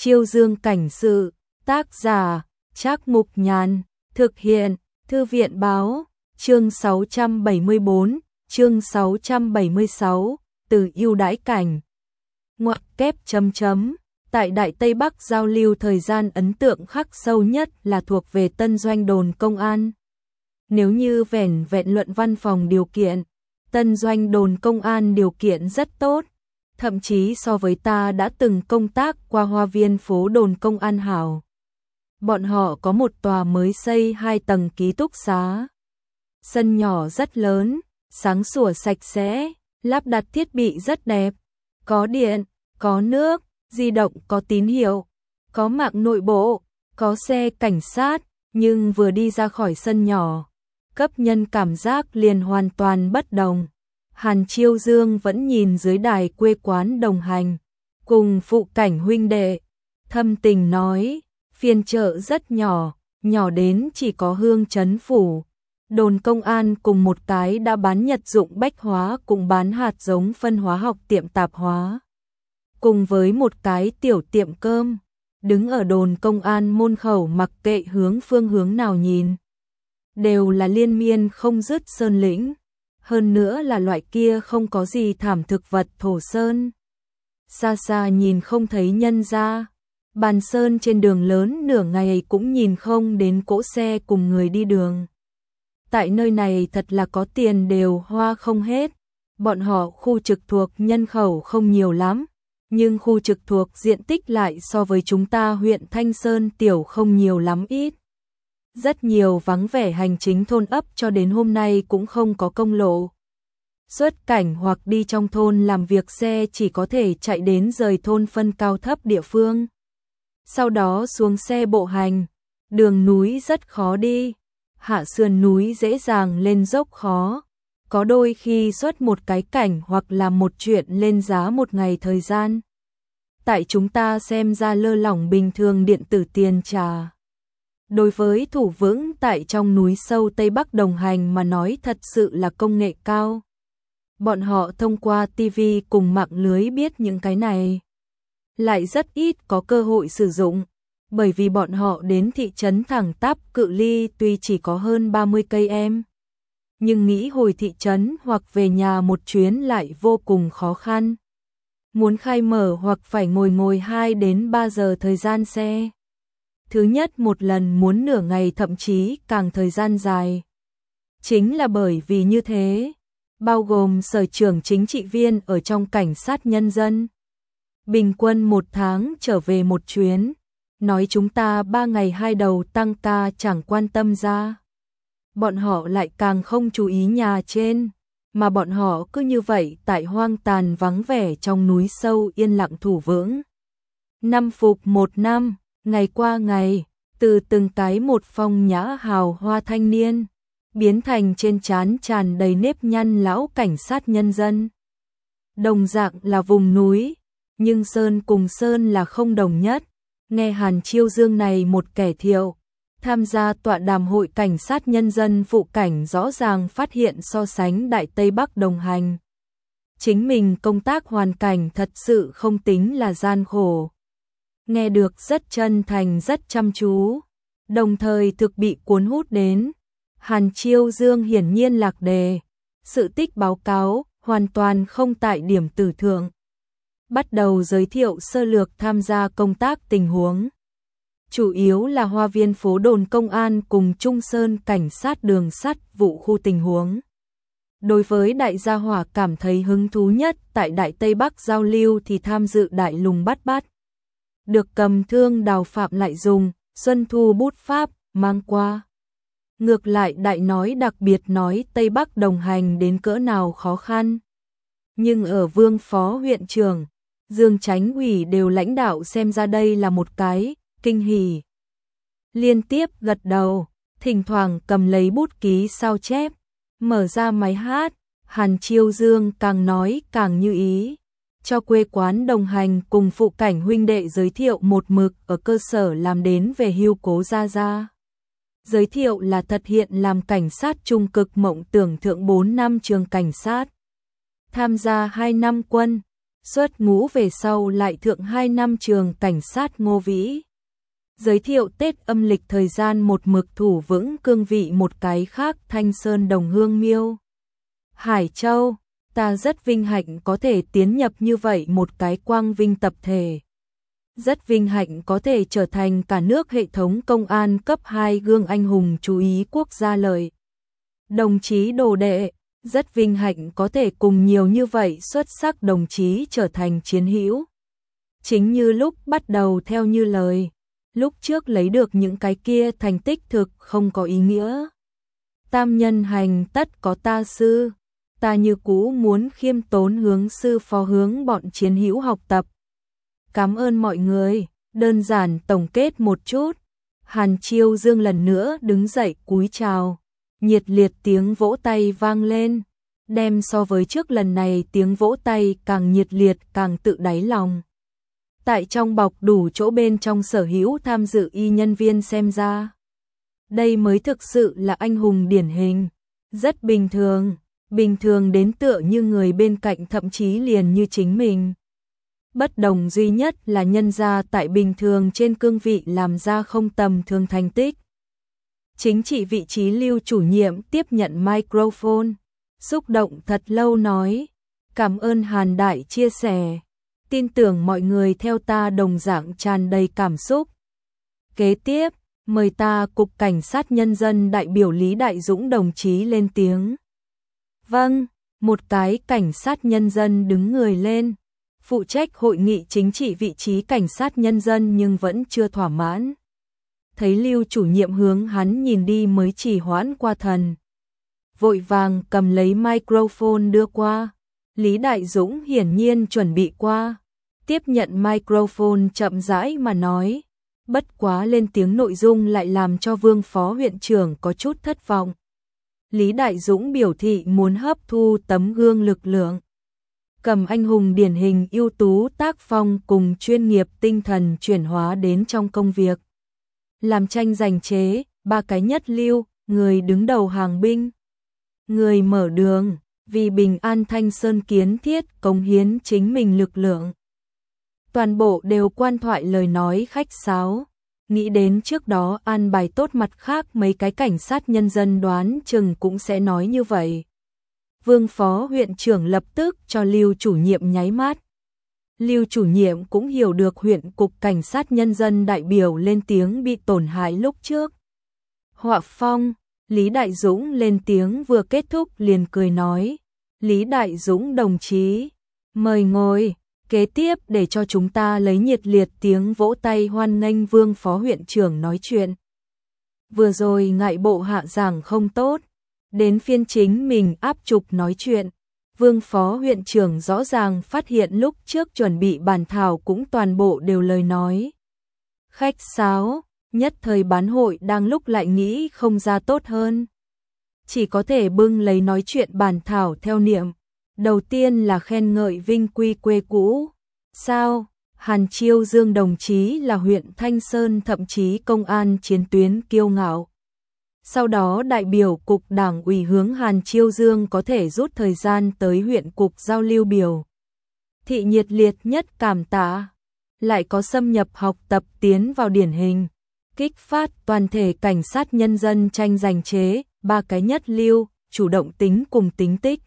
Chiêu Dương cảnh sự, tác giả, Trác Mục Nhàn, thực hiện, Thư viện báo, chương 674, chương 676, từ ưu đãi cảnh. Ngoặc kép chấm chấm, tại Đại Tây Bắc giao lưu thời gian ấn tượng khắc sâu nhất là thuộc về tân doanh đồn công an. Nếu như vẻn vẹn luận văn phòng điều kiện, tân doanh đồn công an điều kiện rất tốt, thậm chí so với ta đã từng công tác qua hoa viên phố đồn công an hảo. Bọn họ có một tòa mới xây 2 tầng ký túc xá. Sân nhỏ rất lớn, sáng sủa sạch sẽ, lắp đặt thiết bị rất đẹp, có điện, có nước, di động có tín hiệu, có mạng nội bộ, có xe cảnh sát, nhưng vừa đi ra khỏi sân nhỏ, cấp nhân cảm giác liền hoàn toàn bất đồng. Hàn Chiêu Dương vẫn nhìn dưới đài quê quán đồng hành, cùng phụ cảnh huynh đệ, thâm tình nói, phiên chợ rất nhỏ, nhỏ đến chỉ có Hương Trấn Phủ. Đồn công an cùng một cái đã bán nhật dụng bách hóa cùng bán hạt giống phân hóa học tiệm tạp hóa. Cùng với một cái tiểu tiệm cơm, đứng ở đồn công an môn khẩu mặc kệ phương hướng nào nhìn. Đều là liên miên không dứt sơn lĩnh, hơn nữa là loại kia không có gì thảm thực vật thổ sơn. Xa xa nhìn không thấy nhân ra, bàn sơn trên đường lớn nửa ngày cũng nhìn không đến cỗ xe cùng người đi đường. Tại nơi này thật là có tiền đều hoa không hết, bọn họ khu trực thuộc nhân khẩu không nhiều lắm, nhưng khu trực thuộc diện tích lại so với chúng ta huyện Thanh Sơn tiểu không nhiều lắm ít. Rất nhiều vắng vẻ hành chính thôn ấp cho đến hôm nay cũng không có công lộ. Xuất cảnh hoặc đi trong thôn làm việc xe chỉ có thể chạy đến rời thôn phân cao thấp địa phương. Sau đó xuống xe bộ hành, đường núi rất khó đi, hạ sườn núi dễ dàng lên dốc khó. Có đôi khi xuất một cái cảnh hoặc là một chuyện lên giá một ngày thời gian. Tại chúng ta xem ra lơ lỏng bình thường điện tử tiền trà. Đối với thủ vững tại trong núi sâu Tây Bắc đồng hành mà nói thật sự là công nghệ cao. Bọn họ thông qua TV cùng mạng lưới biết những cái này. Lại rất ít có cơ hội sử dụng, bởi vì bọn họ đến thị trấn thẳng tắp cự ly tuy chỉ có hơn 30 cây em. Nhưng nghĩ hồi thị trấn hoặc về nhà một chuyến lại vô cùng khó khăn. Muốn khai mở hoặc phải ngồi 2 đến 3 giờ thời gian xe. Thứ nhất một lần muốn nửa ngày thậm chí càng thời gian dài. Chính là bởi vì như thế, bao gồm sở trưởng chính trị viên ở trong cảnh sát nhân dân. Bình quân 1 tháng trở về một chuyến, nói chúng ta 3 ngày 2 đầu tăng ca chẳng quan tâm ra. Bọn họ lại càng không chú ý nhà trên, mà bọn họ cứ như vậy tại hoang tàn vắng vẻ trong núi sâu yên lặng thủ vững. Năm phục 1 năm, ngày qua ngày, từ từng cái một phong nhã hào hoa thanh niên, biến thành trên trán tràn đầy nếp nhăn lão cảnh sát nhân dân. Đồng dạng là vùng núi, nhưng sơn cùng sơn là không đồng nhất. Nghe Hàn Chiêu Dương này một kẻ thiệu, tham gia tọa đàm hội cảnh sát nhân dân phụ cảnh rõ ràng phát hiện so sánh Đại Tây Bắc đồng hành. Chính mình công tác hoàn cảnh thật sự không tính là gian khổ. Nghe được rất chân thành rất chăm chú, đồng thời thực bị cuốn hút đến. Hàn Chiêu Dương hiển nhiên lạc đề, sự tích báo cáo hoàn toàn không tại điểm tử thượng. Bắt đầu giới thiệu sơ lược tham gia công tác tình huống. Chủ yếu là hoa viên phố đồn công an cùng Trung Sơn cảnh sát đường sắt vụ khu tình huống. Đối với đại gia hỏa cảm thấy hứng thú nhất tại Đại Tây Bắc giao lưu thì tham dự đại lùng bắt bắt. Được cầm thương Đào Phạm lại dùng, Xuân Thu bút pháp, mang qua. Ngược lại đại nói đặc biệt nói Tây Bắc đồng hành đến cỡ nào khó khăn. Nhưng ở Vương Phó huyện trưởng, Dương Chánh ủy đều lãnh đạo xem ra đây là một cái kinh hỉ. Liên tiếp gật đầu, thỉnh thoảng cầm lấy bút ký sao chép, mở ra máy hát, Hàn Chiêu Dương càng nói càng như ý. Cho quê quán đồng hành cùng phụ cảnh huynh đệ giới thiệu một mực ở cơ sở làm đến về hưu Cố Gia Gia. Giới thiệu là thật hiện làm cảnh sát trung cực mộng tưởng thượng 4 năm trường cảnh sát. Tham gia 2 năm quân, Xuất ngũ về sau lại thượng 2 năm trường cảnh sát Ngô Vĩ. Giới thiệu Tết âm lịch thời gian một mực thủ vững cương vị một cái khác Thanh Sơn Đồng Hương Miêu. Hải Châu, ta rất vinh hạnh có thể tiến nhập như vậy một cái quang vinh tập thể. Rất vinh hạnh có thể trở thành cả nước hệ thống công an cấp 2 gương anh hùng chú ý quốc gia lợi. Đồng chí đồ đệ, rất vinh hạnh có thể cùng nhiều như vậy xuất sắc đồng chí trở thành chiến hữu. Chính như lúc bắt đầu theo như lời, lúc trước lấy được những cái kia thành tích thực không có ý nghĩa. Tam nhân hành tất có ta sư, ta như cũ muốn khiêm tốn hướng sư phó hướng bọn chiến hữu học tập. Cảm ơn mọi người, đơn giản tổng kết một chút. Hàn Chiêu Dương lần nữa đứng dậy cúi chào, nhiệt liệt tiếng vỗ tay vang lên, đem so với trước lần này tiếng vỗ tay càng nhiệt liệt càng tự đáy lòng. Tại trong bọc đủ chỗ bên trong sở hữu tham dự y nhân viên xem ra, đây mới thực sự là anh hùng điển hình, rất bình thường đến tựa như người bên cạnh thậm chí liền như chính mình. Bất đồng duy nhất là nhân ra tại bình thường trên cương vị làm ra không tầm thường thành tích. Chính trị vị trí Lưu chủ nhiệm tiếp nhận microphone, xúc động thật lâu nói, cảm ơn Hàn đại chia sẻ, tin tưởng mọi người theo ta đồng dạng tràn đầy cảm xúc. Kế tiếp, mời ta Cục Cảnh sát Nhân dân đại biểu Lý Đại Dũng đồng chí lên tiếng. Vâng, một cái cảnh sát nhân dân đứng người lên, phụ trách hội nghị chính trị vị trí cảnh sát nhân dân nhưng vẫn chưa thỏa mãn. Thấy Lưu chủ nhiệm hướng hắn nhìn đi mới chỉ hoãn qua thần. Vội vàng cầm lấy microphone đưa qua. Lý Đại Dũng hiển nhiên chuẩn bị qua. Tiếp nhận microphone chậm rãi mà nói. Bất quá lên tiếng nội dung lại làm cho Vương Phó huyện trưởng có chút thất vọng. Lý Đại Dũng biểu thị muốn hấp thu tấm gương lực lượng. Cầm anh hùng điển hình ưu tú tác phong cùng chuyên nghiệp tinh thần chuyển hóa đến trong công việc. Làm tranh giành chế, ba cái nhất lưu, người đứng đầu hàng binh. Người mở đường, vì bình an Thanh Sơn kiến thiết cống hiến chính mình lực lượng. Toàn bộ đều quan thoại lời nói khách sáo. Nghĩ đến trước đó an bài tốt mặt khác mấy cái cảnh sát nhân dân đoán chừng cũng sẽ nói như vậy. Vương Phó huyện trưởng lập tức cho Lưu chủ nhiệm nháy mắt. Lưu chủ nhiệm cũng hiểu được huyện Cục Cảnh sát Nhân dân đại biểu lên tiếng bị tổn hại lúc trước. Họa phong, Lý Đại Dũng lên tiếng vừa kết thúc liền cười nói. Lý Đại Dũng đồng chí, mời ngồi, kế tiếp để cho chúng ta lấy nhiệt liệt tiếng vỗ tay hoan nghênh Vương Phó huyện trưởng nói chuyện. Vừa rồi ngại bộ hạ giảng không tốt, đến phiên chính mình áp trục nói chuyện. Vương Phó huyện trưởng rõ ràng phát hiện lúc trước chuẩn bị bản thảo cũng toàn bộ đều lời nói. Khách sáo, nhất thời bán hội đang lúc lại nghĩ không ra tốt hơn. Chỉ có thể bưng lấy nói chuyện bản thảo theo niệm. Đầu tiên là khen ngợi vinh quy quê cũ. Sao, Hàn Chiêu Dương đồng chí là huyện Thanh Sơn thậm chí công an chiến tuyến kiêu ngạo. Sau đó đại biểu Cục Đảng ủy hướng Hàn Chiêu Dương có thể rút thời gian tới huyện Cục giao lưu biểu. Thị nhiệt liệt nhất cảm tạ. Lại có xâm nhập học tập tiến vào điển hình. Kích phát toàn thể cảnh sát nhân dân tranh giành chế, ba cái nhất lưu, chủ động tính cùng tính tích.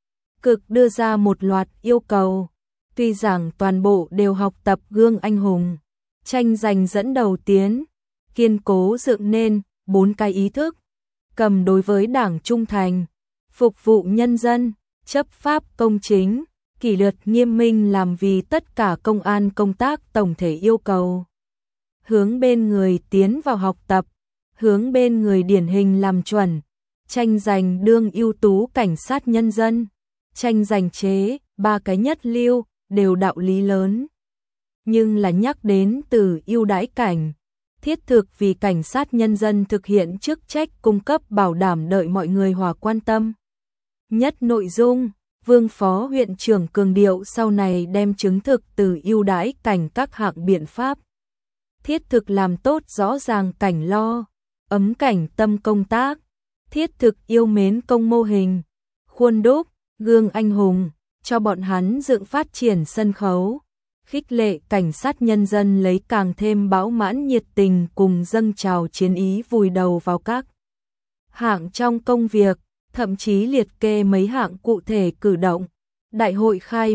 Cực đưa ra một loạt yêu cầu. Tuy rằng toàn bộ đều học tập gương anh hùng. Tranh giành dẫn đầu tiến. Kiên cố dựng nên 4 cái ý thức. Cầm đối với đảng trung thành, phục vụ nhân dân, chấp pháp công chính, kỷ luật nghiêm minh làm vì tất cả công an công tác tổng thể yêu cầu. Hướng bên người tiến vào học tập, hướng bên người điển hình làm chuẩn, tranh giành đương ưu tú cảnh sát nhân dân, tranh giành chế, ba cái nhất lưu, đều đạo lý lớn. Nhưng là nhắc đến từ ưu đãi cảnh. Thiết thực vì cảnh sát nhân dân thực hiện chức trách cung cấp bảo đảm đợi mọi người hòa quan tâm. Nhất nội dung, Vương Phó huyện trưởng cường điệu sau này đem chứng thực từ ưu đãi cảnh các hạng biện pháp. Thiết thực làm tốt rõ ràng cảnh lo, ấm cảnh tâm công tác, thiết thực yêu mến công mô hình, khuôn đúc, gương anh hùng, cho bọn hắn dựng phát triển sân khấu, khích lệ cảnh sát nhân dân lấy càng thêm bão mãn nhiệt tình cùng dâng trào chiến ý vùi đầu vào các hạng trong công việc, thậm chí liệt kê mấy hạng cụ thể cử động. Đại hội khai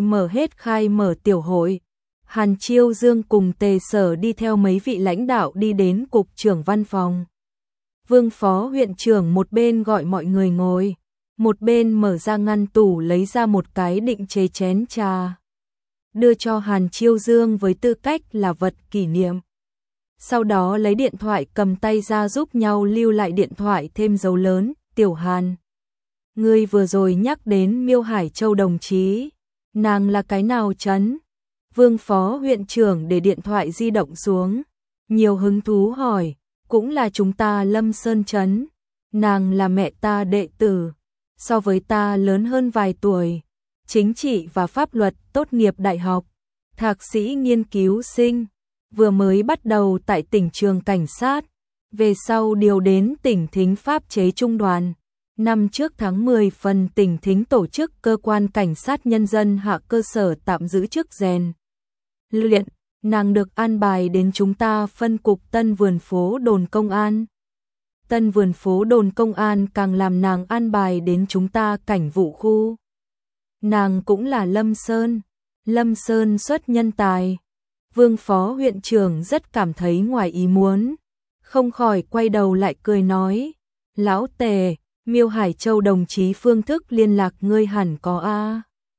mở tiểu hội. Hàn Chiêu Dương cùng Tề Sở đi theo mấy vị lãnh đạo đi đến cục trưởng văn phòng. Vương phó huyện trưởng một bên gọi mọi người ngồi, một bên mở ra ngăn tủ lấy ra một cái định chế chén trà, đưa cho Hàn Chiêu Dương với tư cách là vật kỷ niệm. Sau đó lấy điện thoại cầm tay ra giúp nhau lưu lại điện thoại thêm dấu lớn, Tiểu Hàn. Ngươi vừa rồi nhắc đến Miêu Hải Châu đồng chí, nàng là cái nào trấn? Vương phó huyện trưởng để điện thoại di động xuống, nhiều hứng thú hỏi, cũng là chúng ta Lâm Sơn trấn, nàng là mẹ ta đệ tử, so với ta lớn hơn vài tuổi, chính trị và pháp luật tốt nghiệp đại học, thạc sĩ nghiên cứu sinh, vừa mới bắt đầu tại tỉnh trường cảnh sát, về sau điều đến tỉnh Thính pháp chế trung đoàn. Năm trước tháng 10 phần tỉnh Thính tổ chức cơ quan cảnh sát nhân dân hạ cơ sở tạm giữ chức rèn luyện, nàng được an bài đến chúng ta phân cục Tân Vườn phố đồn công an. Tân Vườn phố đồn công an càng làm nàng an bài đến chúng ta cảnh vụ khu. Nàng cũng là Lâm Sơn xuất nhân tài. Vương phó huyện trưởng rất cảm thấy ngoài ý muốn, không khỏi quay đầu lại cười nói, lão Tề, Miêu Hải Châu đồng chí phương thức liên lạc ngươi hẳn có a.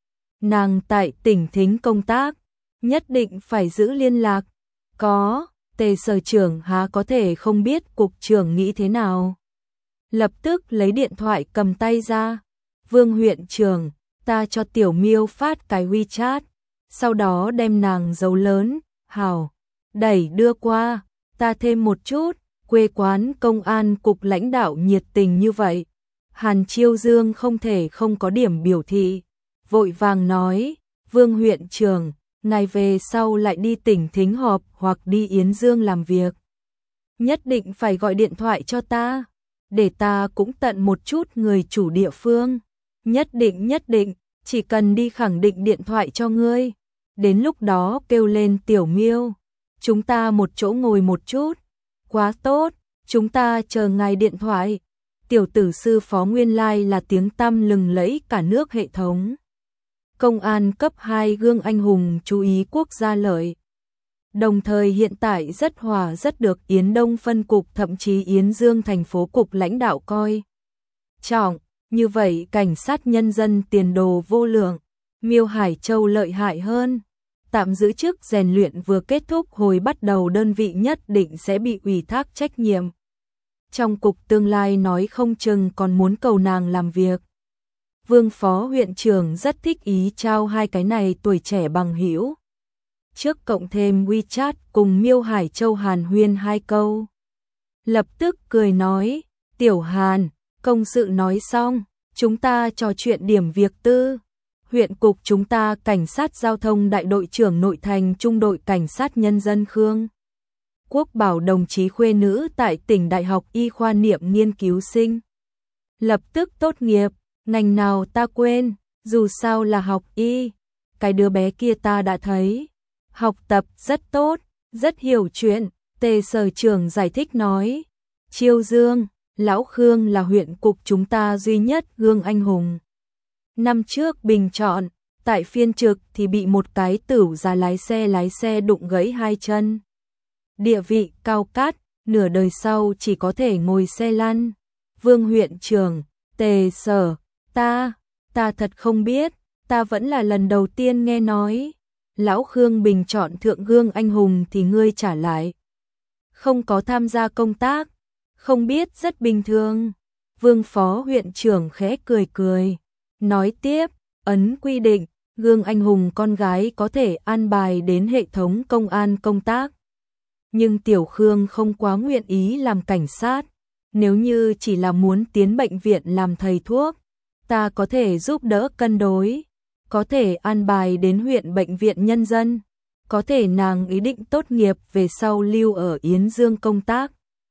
Nàng tại tỉnh Thính công tác, nhất định phải giữ liên lạc. Có, Tề sở trưởng há có thể không biết cục trưởng nghĩ thế nào. Lập tức lấy điện thoại cầm tay ra. Vương huyện trưởng, ta cho Tiểu Miêu phát cái WeChat, sau đó đem nàng dấu lớn, hào, đẩy đưa qua, ta thêm một chút, quê quán công an cục lãnh đạo nhiệt tình như vậy. Hàn Chiêu Dương không thể không có điểm biểu thị, vội vàng nói, Vương huyện trưởng, ngài về sau lại đi tỉnh Thính họp hoặc đi Yến Dương làm việc. Nhất định phải gọi điện thoại cho ta, để ta cũng tận một chút người chủ địa phương. Nhất định, chỉ cần đi khẳng định điện thoại cho ngươi. Đến lúc đó kêu lên Tiểu Miêu, chúng ta một chỗ ngồi một chút. Quá tốt, chúng ta chờ ngài điện thoại. Tiểu tử sư phó nguyên lai là tiếng tăm lừng lẫy cả nước hệ thống. Công an cấp 2 gương anh hùng chú ý quốc gia lợi. Đồng thời hiện tại rất được Yến Đông phân cục thậm chí Yến Dương thành phố cục lãnh đạo coi trọng. Như vậy cảnh sát nhân dân tiền đồ vô lượng. Miêu Hải Châu lợi hại hơn. Tạm giữ chức rèn luyện vừa kết thúc hồi bắt đầu đơn vị nhất định sẽ bị ủy thác trách nhiệm. Trong cục tương lai nói không chừng còn muốn cầu nàng làm việc. Vương phó huyện trưởng rất thích ý trao hai cái này tuổi trẻ bằng hữu. Trước cộng thêm WeChat cùng Miêu Hải Châu hàn huyên hai câu. Lập tức cười nói, Tiểu Hàn, công sự nói xong, chúng ta trò chuyện điểm việc tư. Huyện cục chúng ta cảnh sát giao thông đại đội trưởng nội thành trung đội cảnh sát nhân dân Khương Quốc Bảo đồng chí khuê nữ tại tỉnh Đại học Y khoa niệm nghiên cứu sinh. Lập tức tốt nghiệp, ngành nào ta quên, dù sao là học y. Cái đứa bé kia ta đã thấy, học tập rất tốt, rất hiểu chuyện. Tề sở trưởng giải thích nói, Chiêu Dương, Lão Khương là huyện cục chúng ta duy nhất gương anh hùng. Năm trước bình chọn, tại phiên trực thì bị một cái tửu già lái xe đụng gãy hai chân. Địa vị cao cát, nửa đời sau chỉ có thể ngồi xe lăn. Vương huyện trưởng, Tề sở, ta thật không biết, ta vẫn là lần đầu tiên nghe nói. Lão Khương bình chọn thượng gương anh hùng thì ngươi trả lại. Không có tham gia công tác, không biết rất bình thường. Vương phó huyện trưởng khẽ cười, nói tiếp, ấn quy định, gương anh hùng con gái có thể an bài đến hệ thống công an công tác. Nhưng Tiểu Khương không quá nguyện ý làm cảnh sát, nếu như chỉ là muốn tiến bệnh viện làm thầy thuốc, ta có thể giúp đỡ cân đối, có thể an bài đến huyện bệnh viện nhân dân, có thể nàng ý định tốt nghiệp về sau lưu ở Yến Dương công tác.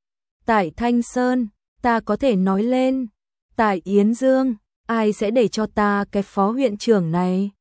Tại Thanh Sơn, ta có thể nói lên, tại Yến Dương, ai sẽ để cho ta cái phó huyện trưởng này?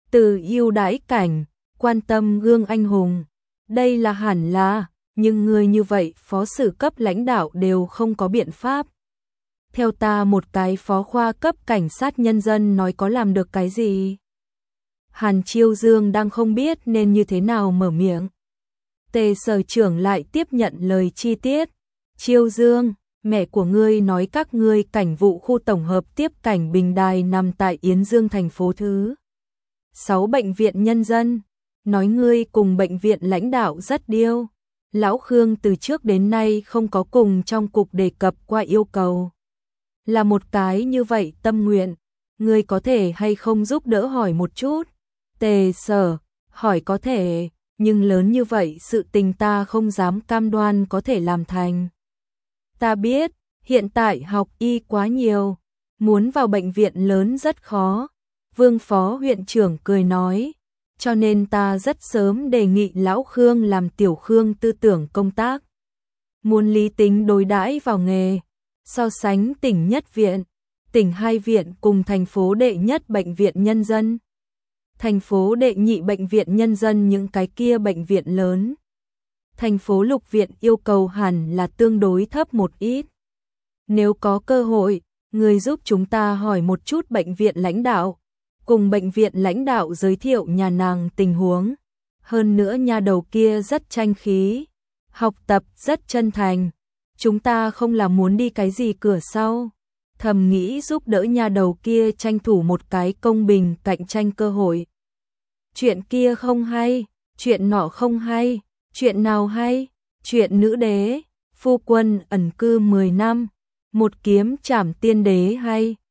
từ ưu đãi cảnh, quan tâm gương anh hùng. Đây là hẳn là, nhưng người như vậy phó sử cấp lãnh đạo đều không có biện pháp. Theo ta một cái phó khoa cấp cảnh sát nhân dân nói có làm được cái gì? Hàn Chiêu Dương đang không biết nên như thế nào mở miệng. Tề sở trưởng lại tiếp nhận lời chi tiết. Chiêu Dương, mẹ của ngươi nói các ngươi cảnh vụ khu tổng hợp tiếp cảnh Bình Đài nằm tại Yến Dương thành phố thứ 6 bệnh viện nhân dân. Nói ngươi cùng bệnh viện lãnh đạo rất điêu. Lão Khương từ trước đến nay không có cùng trong cục đề cập qua yêu cầu. Là một cái như vậy tâm nguyện, ngươi có thể hay không giúp đỡ hỏi một chút? Tề sở, hỏi có thể, nhưng lớn như vậy sự tình ta không dám cam đoan có thể làm thành. Ta biết, hiện tại học y quá nhiều, muốn vào bệnh viện lớn rất khó. Vương phó huyện trưởng cười nói, cho nên ta rất sớm đề nghị Lão Khương làm tiểu Khương tư tưởng công tác. Muốn lý tính đối đãi vào nghề, so sánh tỉnh nhất viện, tỉnh hai viện cùng thành phố đệ nhất bệnh viện nhân dân. Thành phố đệ nhị bệnh viện nhân dân những cái kia bệnh viện lớn. Thành phố lục viện yêu cầu hẳn là tương đối thấp một ít. Nếu có cơ hội, người giúp chúng ta hỏi một chút bệnh viện lãnh đạo, cùng bệnh viện lãnh đạo giới thiệu nhà nàng tình huống. Hơn nữa nhà đầu kia rất tranh khí, học tập rất chân thành. Chúng ta không là muốn đi cái gì cửa sau, thầm nghĩ giúp đỡ nhà đầu kia tranh thủ một cái công bình cạnh tranh cơ hội. Chuyện kia không hay, chuyện nọ không hay, chuyện nào hay? Chuyện nữ đế, phu quân ẩn cư 10 năm, một kiếm trảm tiên đế hay?